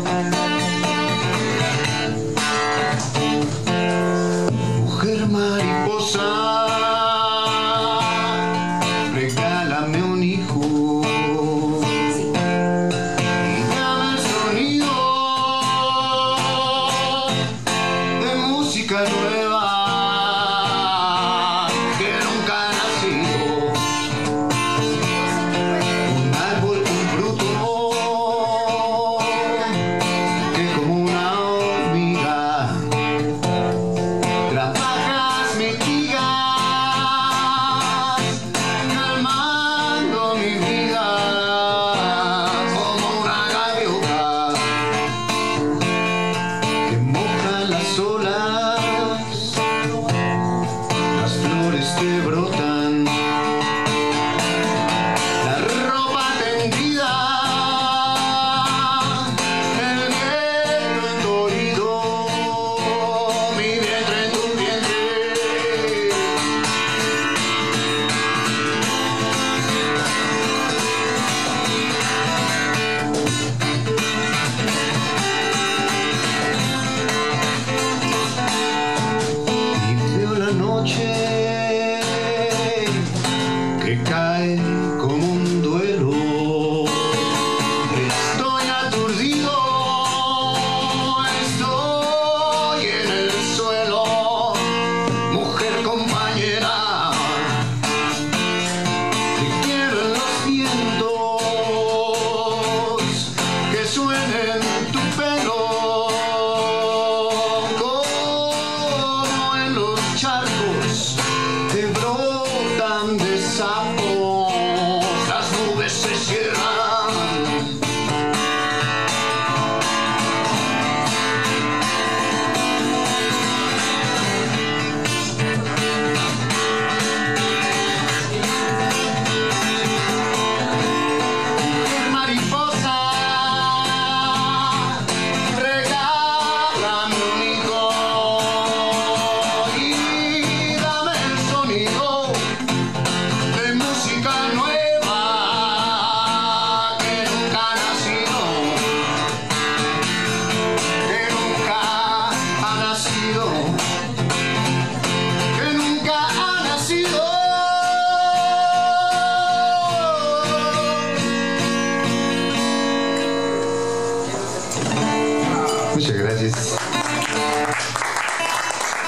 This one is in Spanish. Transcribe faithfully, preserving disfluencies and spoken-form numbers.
Mujer mariposa, regálame un hijo y dame el sonido de música nueva que nunca ha nacido. Un árbol con fruto que como una hormiga trabajas mitigas, calmando mi vida como una gaviota que moja las olas, las flores te brotan, la ropa tendida, el viento en tu oído, mi vientre en tu vientre. Y veo la noche que cae como un duelo. Estoy aturdido, estoy en el suelo. Mujer compañera, te quiero en los vientos que suenen tu pelo, como en los charcos que brotan de sapos, las nubes se cierran. Mujer mariposa, regálame un hijo y dame el sonido de música nueva que nunca ha nacido, que nunca ha nacido, que nunca ha nacido. Muchas gracias.